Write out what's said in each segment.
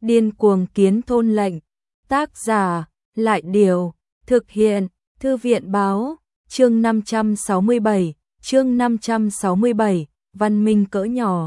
Điên cuồng kiến thôn lệnh. Tác giả, Lại Điều, thực hiện, Thư viện báo, chương 567, văn minh cỡ nhỏ.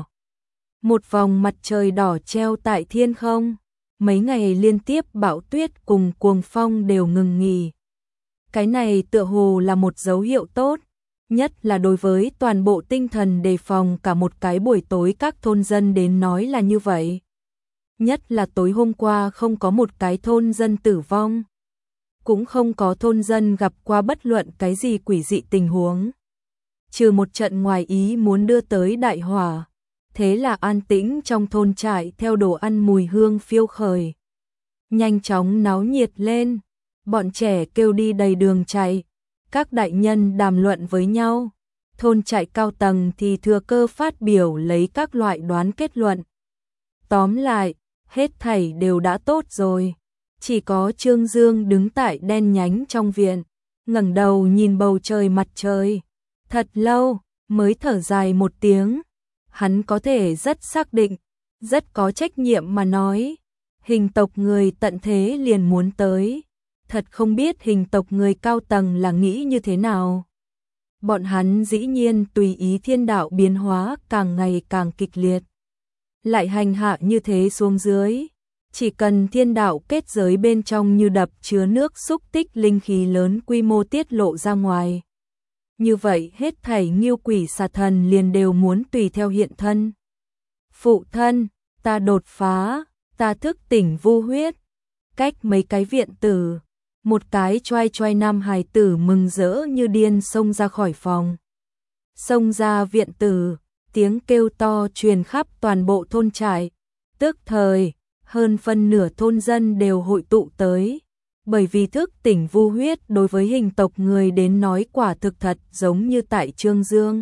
Một vòng mặt trời đỏ treo tại thiên không, mấy ngày liên tiếp bão tuyết cùng cuồng phong đều ngừng nghỉ. Cái này tựa hồ là một dấu hiệu tốt, nhất là đối với toàn bộ tinh thần đề phòng cả một cái buổi tối các thôn dân đến nói là như vậy. Nhất là tối hôm qua không có một cái thôn dân tử vong, cũng không có thôn dân gặp qua bất luận cái gì quỷ dị tình huống. Trừ một trận ngoài ý muốn đưa tới đại hỏa, thế là an tĩnh trong thôn trại theo đồ ăn mùi hương phiêu khởi. Nhanh chóng náo nhiệt lên, bọn trẻ kêu đi đầy đường chạy, các đại nhân đàm luận với nhau, thôn trại cao tầng thì thừa cơ phát biểu lấy các loại đoán kết luận. Tóm lại, hết thảy đều đã tốt rồi. Chỉ có Trương Dương đứng tại đen nhánh trong viện, ngẩng đầu nhìn bầu trời mặt trời. Thật lâu, mới thở dài một tiếng. Hắn có thể rất xác định, rất có trách nhiệm mà nói. Hình tộc người tận thế liền muốn tới. Thật không biết hình tộc người cao tầng là nghĩ như thế nào. Bọn hắn dĩ nhiên tùy ý thiên đạo biến hóa càng ngày càng kịch liệt. Lại hành hạ như thế xuống dưới. Chỉ cần thiên đạo kết giới bên trong như đập chứa nước xúc tích linh khí lớn quy mô tiết lộ ra ngoài. Như vậy hết thảy nghiêu quỷ xà thần liền đều muốn tùy theo hiện thân. Phụ thân, ta đột phá, ta thức tỉnh vu huyết. Cách mấy cái viện tử, một cái choai choai nam hài tử mừng rỡ như điên xông ra khỏi phòng. Xông ra viện tử, tiếng kêu to truyền khắp toàn bộ thôn trại. Tức thời, hơn phân nửa thôn dân đều hội tụ tới, bởi vì thức tỉnh vu huyết đối với hình tộc người đến nói quả thực thật giống như tại Trương Dương.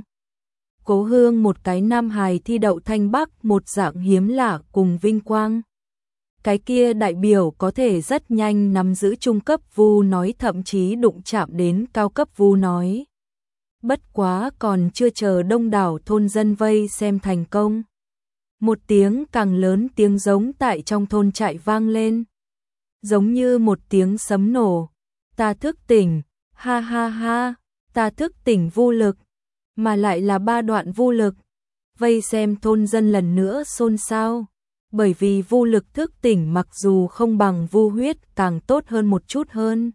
Cố Hương một cái nam hài thi đậu Thanh Bắc một dạng hiếm lạ cùng vinh quang. Cái kia đại biểu có thể rất nhanh nắm giữ trung cấp vu nói thậm chí đụng chạm đến cao cấp vu nói. Bất quá còn chưa chờ đông đảo thôn dân vây xem thành công. Một tiếng càng lớn tiếng giống tại trong thôn trại vang lên. Giống như một tiếng sấm nổ. Ta thức tỉnh, ha ha ha, ta thức tỉnh vu lực. Mà lại là 3 đoạn vu lực. Vây xem thôn dân lần nữa xôn xao. Bởi vì vu lực thức tỉnh mặc dù không bằng vu huyết càng tốt hơn một chút hơn.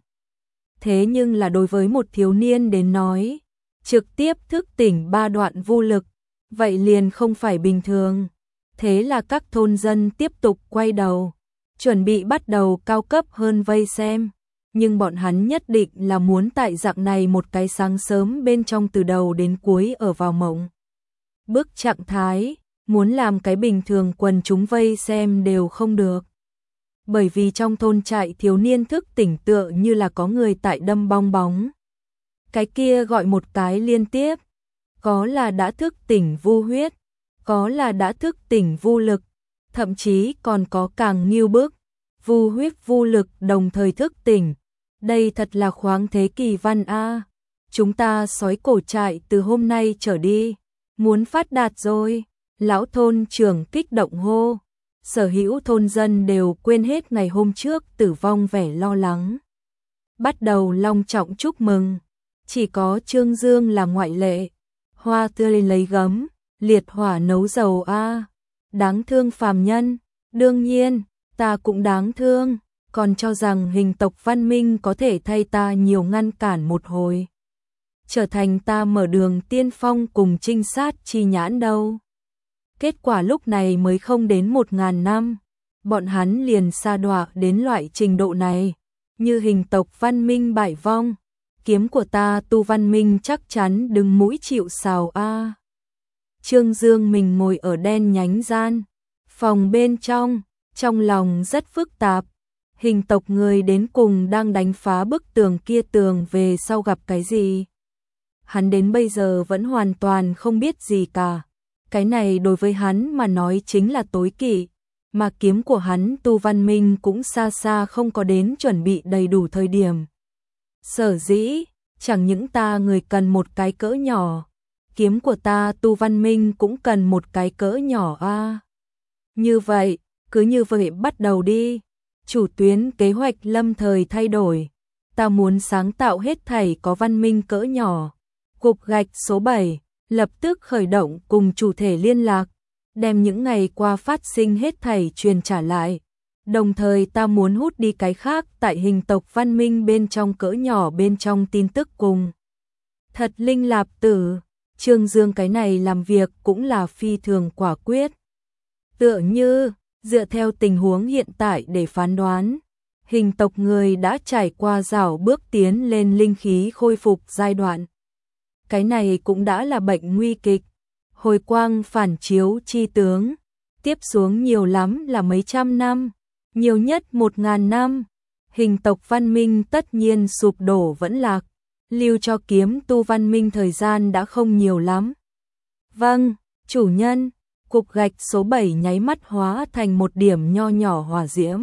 Thế nhưng là đối với một thiếu niên đến nói, trực tiếp thức tỉnh 3 đoạn vu lực, vậy liền không phải bình thường. Thế là các thôn dân tiếp tục quay đầu, chuẩn bị bắt đầu cao cấp hơn vây xem. Nhưng bọn hắn nhất định là muốn tại dạng này một cái sáng sớm bên trong từ đầu đến cuối ở vào mộng. Bước trạng thái, muốn làm cái bình thường quần chúng vây xem đều không được. Bởi vì trong thôn trại thiếu niên thức tỉnh tựa như là có người tại đâm bong bóng. Cái kia gọi một cái liên tiếp, có là đã thức tỉnh vu huyết, có là đã thức tỉnh vu lực, thậm chí còn có càng nghiêu bức, vu huyết vu lực đồng thời thức tỉnh. Đây thật là khoáng thế kỳ văn a. Chúng ta sói cổ trại từ hôm nay trở đi, muốn phát đạt rồi. Lão thôn trưởng kích động hô. Sở hữu thôn dân đều quên hết ngày hôm trước tử vong vẻ lo lắng. Bắt đầu long trọng chúc mừng. Chỉ có Trương Dương là ngoại lệ. Hoa tươi lấy gấm, liệt hỏa nấu dầu a. Đáng thương phàm nhân. Đương nhiên, ta cũng đáng thương. Còn cho rằng hình tộc văn minh có thể thay ta nhiều ngăn cản một hồi. Trở thành ta mở đường tiên phong cùng trinh sát chi nhãn đâu. Kết quả lúc này mới không đến 1000 năm, bọn hắn liền sa đọa đến loại trình độ này, như hình tộc văn minh bại vong, kiếm của ta tu văn minh chắc chắn đứng mũi chịu sào a. Trương Dương mình ngồi ở đen nhánh gian, phòng bên trong lòng rất phức tạp, hình tộc người đến cùng đang đánh phá bức tường kia tường về sau gặp cái gì. Hắn đến bây giờ vẫn hoàn toàn không biết gì cả. Cái này đối với hắn mà nói chính là tối kỵ, mà kiếm của hắn tu văn minh cũng xa xa không có đến chuẩn bị đầy đủ thời điểm. Sở dĩ, chẳng những ta người cần một cái cỡ nhỏ, kiếm của ta tu văn minh cũng cần một cái cỡ nhỏ a. Như vậy, cứ như vậy bắt đầu đi. Chủ tuyến kế hoạch lâm thời thay đổi. Ta muốn sáng tạo hết thảy có văn minh cỡ nhỏ. Cục gạch số 7 lập tức khởi động cùng chủ thể liên lạc, đem những ngày qua phát sinh hết thảy truyền trả lại. Đồng thời ta muốn hút đi cái khác tại hình tộc văn minh bên trong cỡ nhỏ bên trong tin tức cùng. Thật linh lạp tử, Trương Dương cái này làm việc cũng là phi thường quả quyết. Tựa như, dựa theo tình huống hiện tại để phán đoán, hình tộc người đã trải qua rào bước tiến lên linh khí khôi phục giai đoạn. Cái này cũng đã là bệnh nguy kịch, hồi quang phản chiếu chi tướng, tiếp xuống nhiều lắm là mấy trăm năm, nhiều nhất 1000 năm, hình tộc văn minh tất nhiên sụp đổ vẫn lạc, lưu cho kiếm tu văn minh thời gian đã không nhiều lắm. Vâng, chủ nhân, cục gạch số 7 nháy mắt hóa thành một điểm nho nhỏ hỏa diễm.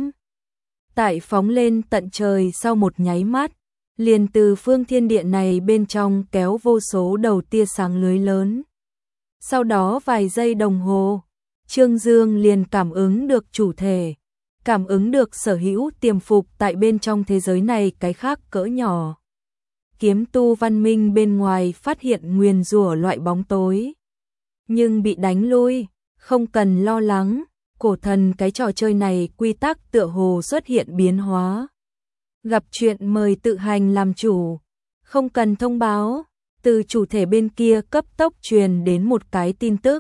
Tại phóng lên tận trời sau một nháy mắt, liền từ phương thiên địa này bên trong kéo vô số đầu tia sáng lưới lớn. Sau đó vài giây đồng hồ, Trương Dương liền cảm ứng được chủ thể, cảm ứng được sở hữu tiềm phục tại bên trong thế giới này cái khác cỡ nhỏ. Kiếm tu văn minh bên ngoài phát hiện nguyền rủa loại bóng tối, nhưng bị đánh lui, không cần lo lắng, cổ thần cái trò chơi này quy tắc tựa hồ xuất hiện biến hóa. Gặp chuyện mời tự hành làm chủ, không cần thông báo, từ chủ thể bên kia cấp tốc truyền đến một cái tin tức.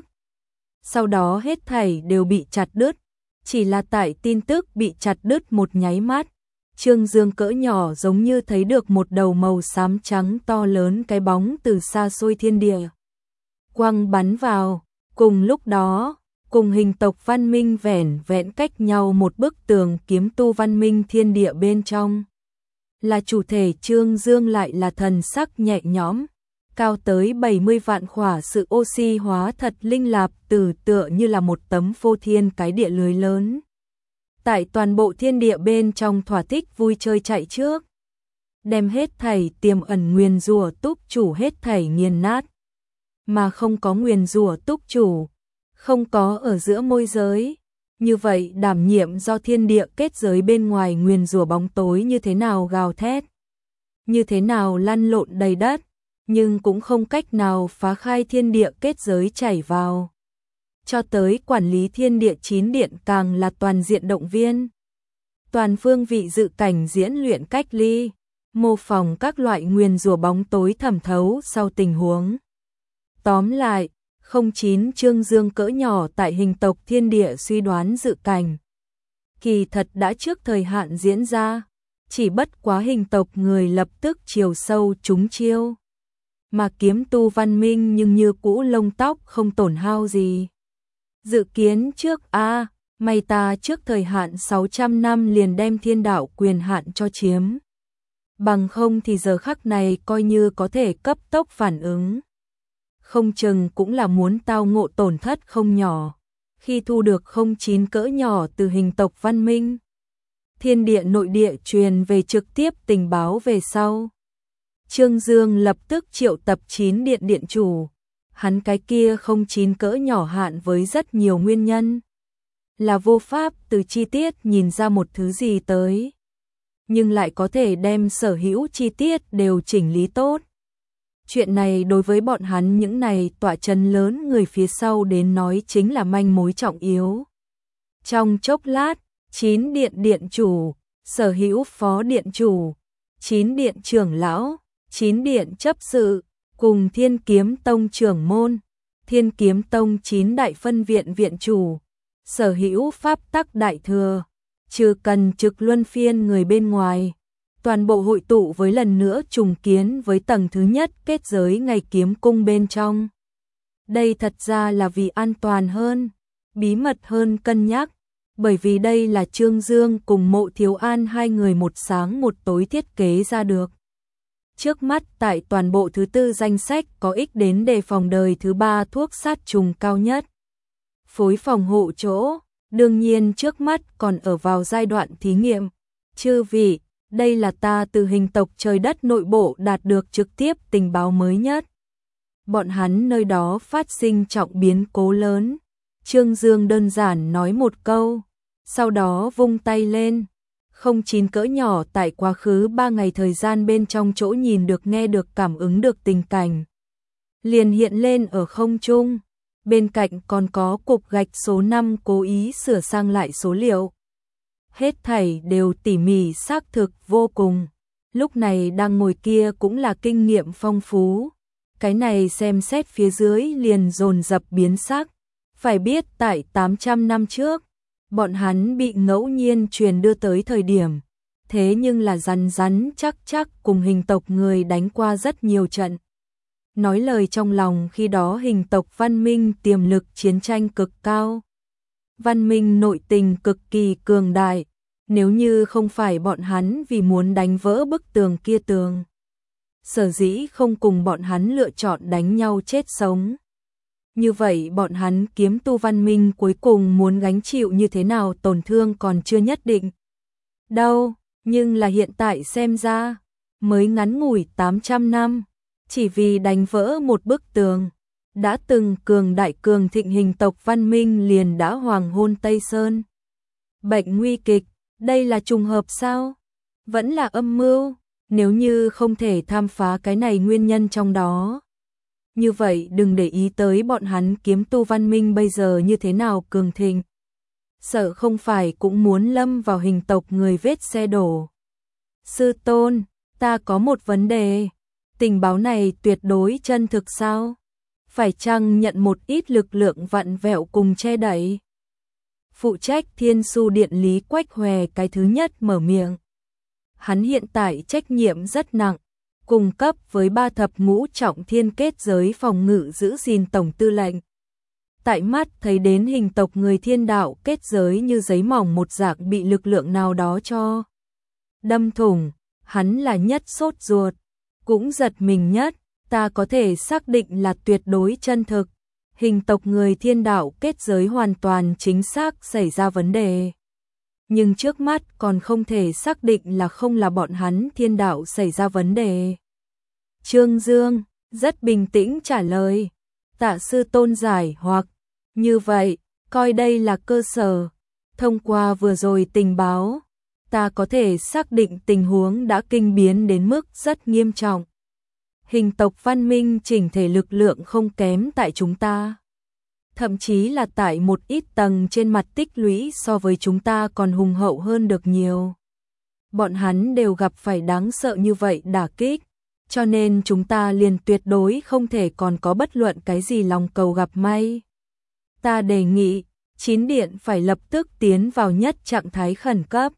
Sau đó hết thảy đều bị chặt đứt, chỉ là tại tin tức bị chặt đứt một nháy mắt, Trương Dương cỡ nhỏ giống như thấy được một đầu màu xám trắng to lớn cái bóng từ xa xôi thiên địa quăng bắn vào, cùng lúc đó, cùng hình tộc văn minh vẻn vẹn cách nhau một bức tường kiếm tu văn minh thiên địa bên trong. Là chủ thể Trương Dương lại là thần sắc nhẹ nhõm, cao tới 70 vạn khỏa sự oxy hóa thật linh lạp tử tựa như là một tấm phô thiên cái địa lưới lớn. Tại toàn bộ thiên địa bên trong thỏa thích vui chơi chạy trước, đem hết thảy tiềm ẩn nguyền rủa túc chủ hết thảy nghiền nát, mà không có nguyền rủa túc chủ, không có ở giữa môi giới. Như vậy đảm nhiệm do thiên địa kết giới bên ngoài nguyền rủa bóng tối như thế nào gào thét, như thế nào lăn lộn đầy đất, nhưng cũng không cách nào phá khai thiên địa kết giới chảy vào. Cho tới quản lý thiên địa 9 điện càng là toàn diện động viên. Toàn phương vị dự cảnh diễn luyện cách ly, mô phỏng các loại nguyền rủa bóng tối thẩm thấu sau tình huống. Tóm lại, 09 Trương Dương cỡ nhỏ tại hình tộc thiên địa suy đoán dự cảnh. Kỳ thật đã trước thời hạn diễn ra, chỉ bất quá hình tộc người lập tức chiều sâu trúng chiêu. Mà kiếm tu văn minh nhưng như cũ lông tóc không tổn hao gì. Dự kiến trước may ta trước thời hạn 600 năm liền đem thiên đạo quyền hạn cho chiếm. Bằng không thì giờ khắc này coi như có thể cấp tốc phản ứng. Không chừng cũng là muốn tao ngộ tổn thất không nhỏ. Khi thu được 09 cỡ nhỏ từ hình tộc văn minh, thiên địa nội địa truyền về trực tiếp tình báo về sau. Trương Dương lập tức triệu tập 9 điện chủ. Hắn cái kia 09 cỡ nhỏ hạn với rất nhiều nguyên nhân. Là vô pháp từ chi tiết nhìn ra một thứ gì tới. Nhưng lại có thể đem sở hữu chi tiết đều chỉnh lý tốt. Chuyện này đối với bọn hắn những này tọa chân lớn người phía sau đến nói chính là manh mối trọng yếu. Trong chốc lát, 9 điện chủ, sở hữu phó điện chủ, 9 điện trưởng lão, 9 điện chấp sự, cùng Thiên Kiếm Tông trưởng môn, Thiên Kiếm Tông 9 đại phân viện viện chủ, sở hữu pháp tắc đại thừa, trừ cần trực luân phiên người bên ngoài. Toàn bộ hội tụ với lần nữa trùng kiến với tầng thứ nhất kết giới ngày kiếm cung bên trong. Đây thật ra là vì an toàn hơn, bí mật hơn cân nhắc, bởi vì đây là Trương Dương cùng Mộ Thiếu An hai người một sáng một tối thiết kế ra được. Trước mắt tại toàn bộ thứ tư danh sách có ích đến đề phòng đời thứ 3 thuốc sát trùng cao nhất. Phối phòng hộ chỗ, đương nhiên trước mắt còn ở vào giai đoạn thí nghiệm. Chư vị, đây là ta từ hình tộc trời đất nội bộ đạt được trực tiếp tình báo mới nhất. Bọn hắn nơi đó phát sinh trọng biến cố lớn. Trương Dương đơn giản nói một câu, sau đó vung tay lên. Không chín cỡ nhỏ tại quá khứ 3 ngày thời gian bên trong chỗ nhìn được nghe được cảm ứng được tình cảnh. Liền hiện lên ở không trung. Bên cạnh còn có cục gạch số 5 cố ý sửa sang lại số liệu. Hết thảy đều tỉ mỉ xác thực vô cùng. Lúc này đang ngồi kia cũng là kinh nghiệm phong phú. Cái này xem xét phía dưới liền dồn dập biến sắc. Phải biết tại 800 năm trước, bọn hắn bị ngẫu nhiên truyền đưa tới thời điểm. Thế nhưng là rắn rắn chắc chắc cùng hình tộc người đánh qua rất nhiều trận. Nói lời trong lòng khi đó hình tộc văn minh tiềm lực chiến tranh cực cao. Văn minh nội tình cực kỳ cường đại. Nếu như không phải bọn hắn vì muốn đánh vỡ bức tường kia tường. Sở dĩ không cùng bọn hắn lựa chọn đánh nhau chết sống. Như vậy bọn hắn kiếm tu văn minh cuối cùng muốn gánh chịu như thế nào tổn thương còn chưa nhất định. Đâu, nhưng là hiện tại xem ra, mới ngắn ngủi 800 năm, chỉ vì đánh vỡ một bức tường. Đã từng cường đại cường thịnh hình tộc văn minh liền đã hoàng hôn Tây Sơn. Bệnh nguy kịch, đây là trùng hợp sao? Vẫn là âm mưu, nếu như không thể tham phá cái này nguyên nhân trong đó. Như vậy đừng để ý tới bọn hắn kiếm tu văn minh bây giờ như thế nào cường thịnh. Sợ không phải cũng muốn lâm vào hình tộc người vết xe đổ. Sư tôn, ta có một vấn đề. Tình báo này tuyệt đối chân thực sao? Phải chăng nhận một ít lực lượng vặn vẹo cùng che đậy? Phụ trách Thiên Su Điện Lý Quách Hòe cái thứ nhất mở miệng. Hắn hiện tại trách nhiệm rất nặng, cung cấp với 3 thập ngũ trọng thiên kết giới phòng ngự giữ gìn tổng tư lệnh. Tại mắt thấy đến hình tộc người thiên đạo kết giới như giấy mỏng một dạng bị lực lượng nào đó cho đâm thủng, hắn là nhất sốt ruột, cũng giật mình nhất, ta có thể xác định là tuyệt đối chân thực. Hình tộc người thiên đạo kết giới hoàn toàn chính xác xảy ra vấn đề. Nhưng trước mắt còn không thể xác định là không là bọn hắn thiên đạo xảy ra vấn đề. Trương Dương rất bình tĩnh trả lời. Tạ sư tôn giải hoặc như vậy, coi đây là cơ sở. Thông qua vừa rồi tình báo, ta có thể xác định tình huống đã kinh biến đến mức rất nghiêm trọng. Hình tộc văn minh chỉnh thể lực lượng không kém tại chúng ta. Thậm chí là tại một ít tầng trên mặt tích lũy so với chúng ta còn hùng hậu hơn được nhiều. Bọn hắn đều gặp phải đáng sợ như vậy đả kích, cho nên chúng ta liền tuyệt đối không thể còn có bất luận cái gì lòng cầu gặp may. Ta đề nghị, 9 điện phải lập tức tiến vào nhất trạng thái khẩn cấp.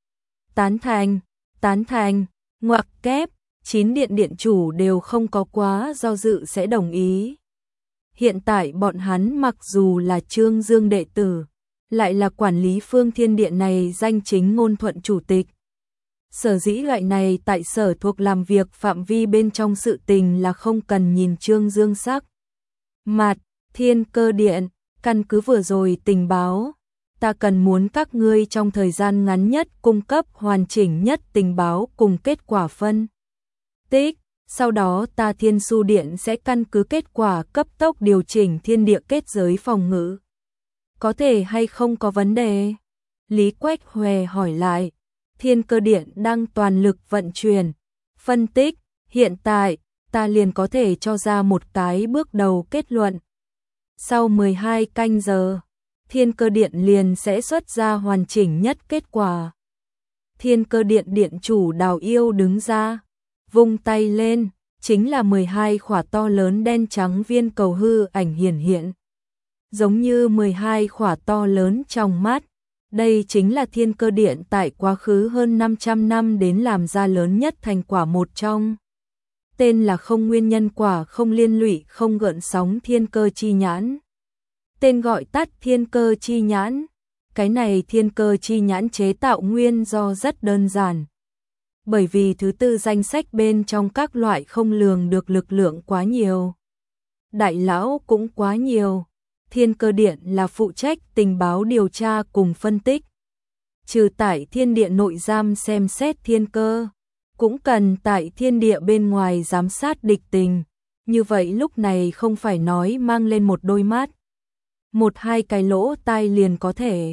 Tán thành, ngoặc kép, 9 điện điện chủ đều không có quá do dự sẽ đồng ý. Hiện tại bọn hắn mặc dù là Trương Dương đệ tử, lại là quản lý Phương Thiên Điện này danh chính ngôn thuận chủ tịch. Sở dĩ loại này tại sở thuộc làm việc phạm vi bên trong sự tình là không cần nhìn Trương Dương sắc. Mặt, Thiên Cơ Điện, căn cứ vừa rồi tình báo, ta cần muốn các ngươi trong thời gian ngắn nhất cung cấp hoàn chỉnh nhất tình báo cùng kết quả phân tích. Sau đó ta Thiên Su Điện sẽ căn cứ kết quả cấp tốc điều chỉnh thiên địa kết giới phòng ngự. Có thể hay không có vấn đề? Lý Quách Hòe hỏi lại. Thiên Cơ Điện đang toàn lực vận chuyển, phân tích, hiện tại ta liền có thể cho ra một cái bước đầu kết luận. Sau 12 canh giờ, Thiên Cơ Điện liền sẽ xuất ra hoàn chỉnh nhất kết quả. Thiên Cơ Điện điện chủ Đào Yêu đứng ra, vung tay lên, chính là 12 khỏa to lớn đen trắng viên cầu hư ảnh hiển hiện. Giống như 12 khỏa to lớn trong mắt. Đây chính là Thiên Cơ Điện tại quá khứ hơn 500 năm đến làm ra lớn nhất thành quả một trong. Tên là không nguyên nhân quả không liên lụy không gợn sóng thiên cơ chi nhãn. Tên gọi tắt thiên cơ chi nhãn. Cái này thiên cơ chi nhãn chế tạo nguyên do rất đơn giản. Bởi vì thứ tư danh sách bên trong các loại không lường được lực lượng quá nhiều. Đại lão cũng quá nhiều. Thiên Cơ Điện là phụ trách tình báo điều tra cùng phân tích. Trừ tại thiên địa nội giam xem xét thiên cơ, cũng cần tại thiên địa bên ngoài giám sát địch tình. Như vậy lúc này không phải nói mang lên một đôi mắt, một hai cái lỗ tai liền có thể.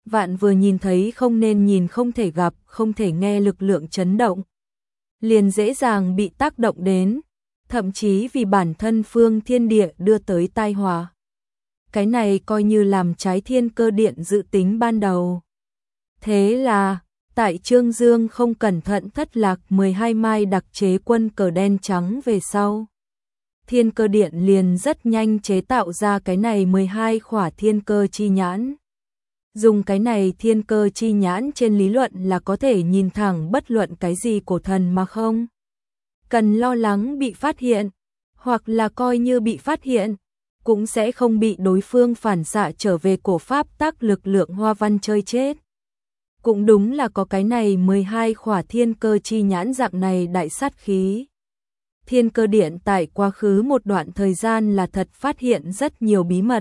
Vạn vừa nhìn thấy không nên nhìn, không thể gặp, không thể nghe lực lượng chấn động, liền dễ dàng bị tác động đến, thậm chí vì bản thân phương thiên địa đưa tới tai họa. Cái này coi như làm trái thiên cơ điện dự tính ban đầu. Thế là, tại Trương Dương không cẩn thận thất lạc 12 mai đặc chế quân cờ đen trắng về sau, thiên cơ điện liền rất nhanh chế tạo ra cái này 12 khỏa thiên cơ chi nhãn. Dùng cái này thiên cơ chi nhãn trên lý luận là có thể nhìn thẳng bất luận cái gì cổ thần mà không cần lo lắng bị phát hiện, hoặc là coi như bị phát hiện, cũng sẽ không bị đối phương phản xạ trở về cổ pháp tắc lực lượng hoa văn chơi chết. Cũng đúng là có cái này 12 khỏa thiên cơ chi nhãn dạng này đại sát khí. Thiên cơ điện tại quá khứ một đoạn thời gian là thật phát hiện rất nhiều bí mật.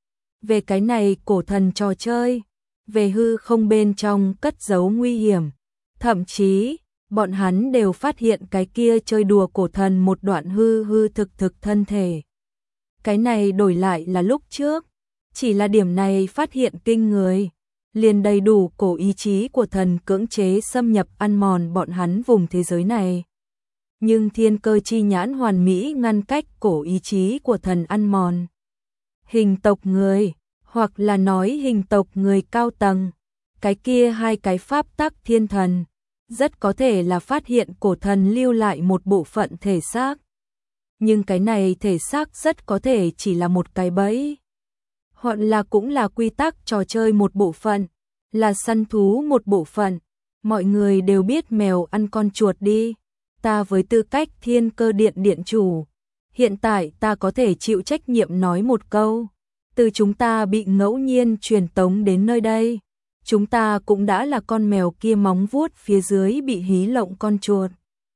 Về cái này cổ thần trò chơi, về hư không bên trong cất giấu nguy hiểm. Thậm chí, bọn hắn đều phát hiện cái kia chơi đùa cổ thần một đoạn hư hư thực thực thân thể. Cái này đổi lại là lúc trước, chỉ là điểm này phát hiện kinh người, liền đầy đủ cổ ý chí của thần cưỡng chế xâm nhập ăn mòn bọn hắn vùng thế giới này. Nhưng thiên cơ chi nhãn hoàn mỹ ngăn cách cổ ý chí của thần ăn mòn. Hình tộc người, hoặc là nói hình tộc người cao tầng, cái kia hai cái pháp tắc thiên thần, rất có thể là phát hiện cổ thần lưu lại một bộ phận thể xác. Nhưng cái này thể xác rất có thể chỉ là một cái bẫy, hoặc là cũng là quy tắc trò chơi một bộ phận, là săn thú một bộ phận. Mọi người đều biết mèo ăn con chuột đi. Ta với tư cách thiên cơ điện điện chủ, hiện tại ta có thể chịu trách nhiệm nói một câu. Từ chúng ta bị ngẫu nhiên truyền tống đến nơi đây, chúng ta cũng đã là con mèo kia móng vuốt phía dưới bị hí lộng con chuột.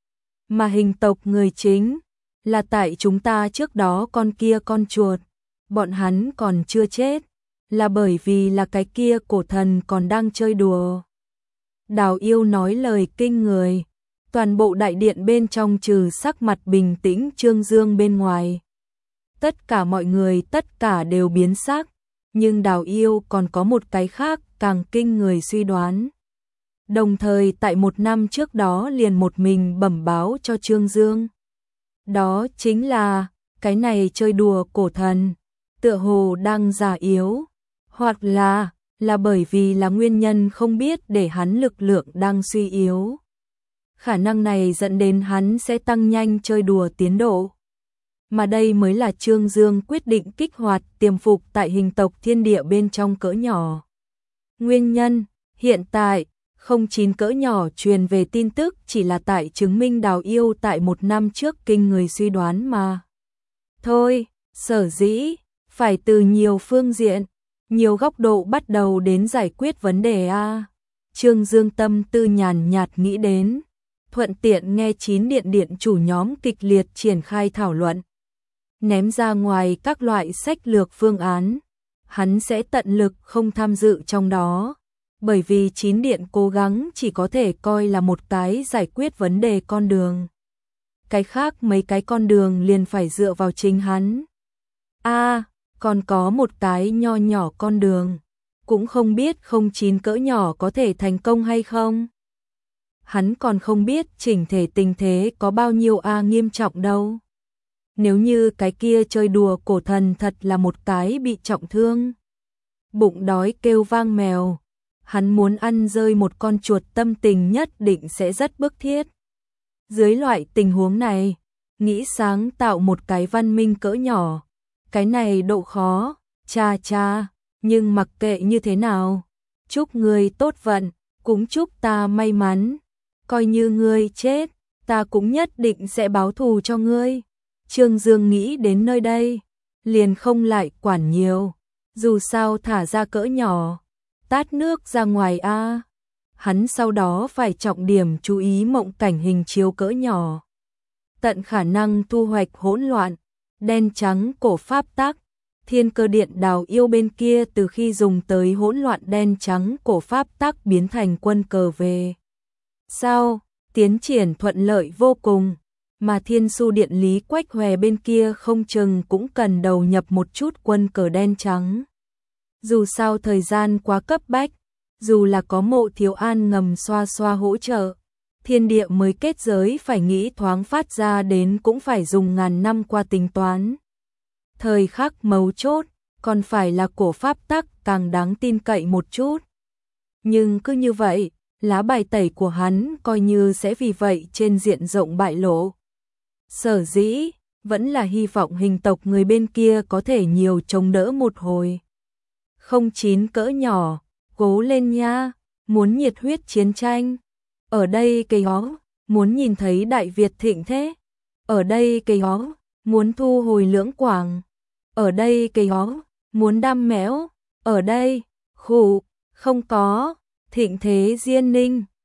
Mà hình tộc người chính là tại chúng ta trước đó con kia con chuột, bọn hắn còn chưa chết, là bởi vì là cái kia cổ thần còn đang chơi đùa. Đào Yêu nói lời kinh người, toàn bộ đại điện bên trong trừ sắc mặt bình tĩnh Trương Dương bên ngoài. Tất cả mọi người tất cả đều biến sắc, nhưng Đào Yêu còn có một cái khác càng kinh người suy đoán. Đồng thời tại một năm trước đó liền một mình bẩm báo cho Trương Dương. Đó chính là, cái này chơi đùa cổ thần, tựa hồ đang già yếu, hoặc là bởi vì là nguyên nhân không biết để hắn lực lượng đang suy yếu. Khả năng này dẫn đến hắn sẽ tăng nhanh chơi đùa tiến độ. Mà đây mới là Trương Dương quyết định kích hoạt tiềm phục tại hình tộc thiên địa bên trong cỡ nhỏ. Nguyên nhân, hiện tại, 09 cỡ nhỏ truyền về tin tức chỉ là tại chứng minh Đào Yêu tại một năm trước kinh người suy đoán mà. Thôi, sở dĩ, phải từ nhiều phương diện, nhiều góc độ bắt đầu đến giải quyết vấn đề a. Trương Dương tâm tư nhàn nhạt nghĩ đến, thuận tiện nghe 9 điện chủ nhóm kịch liệt triển khai thảo luận. Ném ra ngoài các loại sách lược phương án, hắn sẽ tận lực không tham dự trong đó, bởi vì 9 điện cố gắng chỉ có thể coi là một cái giải quyết vấn đề con đường. Cái khác mấy cái con đường liền phải dựa vào chính hắn. Còn có một cái nho nhỏ con đường, cũng không biết 09 cỡ nhỏ có thể thành công hay không. Hắn còn không biết chỉnh thể tình thế có bao nhiêu nghiêm trọng đâu. Nếu như cái kia chơi đùa cổ thần thật là một cái bị trọng thương, bụng đói kêu vang mèo, hắn muốn ăn rơi một con chuột tâm tình nhất định sẽ rất bức thiết. Dưới loại tình huống này, nghĩ sáng tạo một cái văn minh cỡ nhỏ, cái này độ khó, nhưng mặc kệ như thế nào, chúc ngươi tốt vận, cũng chúc ta may mắn, coi như ngươi chết, ta cũng nhất định sẽ báo thù cho ngươi. Trương Dương nghĩ đến nơi đây, liền không lại quản nhiều, dù sao thả ra cỡ nhỏ, tát nước ra ngoài hắn sau đó phải trọng điểm chú ý mộng cảnh hình chiếu cỡ nhỏ. Tận khả năng thu hoạch hỗn loạn, đen trắng cổ pháp tắc, thiên cơ điện Đào Yêu bên kia từ khi dùng tới hỗn loạn đen trắng cổ pháp tắc biến thành quân cờ về. Sau, tiến triển thuận lợi vô cùng, mà thiên su điện Lý Quách Hòe bên kia không chừng cũng cần đầu nhập một chút quân cờ đen trắng. Dù sao thời gian quá cấp bách, dù là có Mộ Thiếu An ngầm xoa xoa hỗ trợ, thiên địa mới kết giới phải nghĩ thoáng phát ra đến cũng phải dùng ngàn năm qua tính toán. Thời khắc mấu chốt, còn phải là cổ pháp tắc càng đáng tin cậy một chút. Nhưng cứ như vậy, lá bài tẩy của hắn coi như sẽ vì vậy trên diện rộng bại lộ. Sở dĩ, vẫn là hy vọng hình tộc người bên kia có thể nhiều chống đỡ một hồi. 09 cỡ nhỏ, cố lên nha, muốn nhiệt huyết chiến tranh. Ở đây cây hó, muốn nhìn thấy Đại Việt thịnh thế. Ở đây cây hó, muốn thu hồi Lưỡng Quảng. Ở đây cây hó, muốn đam mẽo. Ở đây, khủ, không có, thịnh thế Diên Ninh.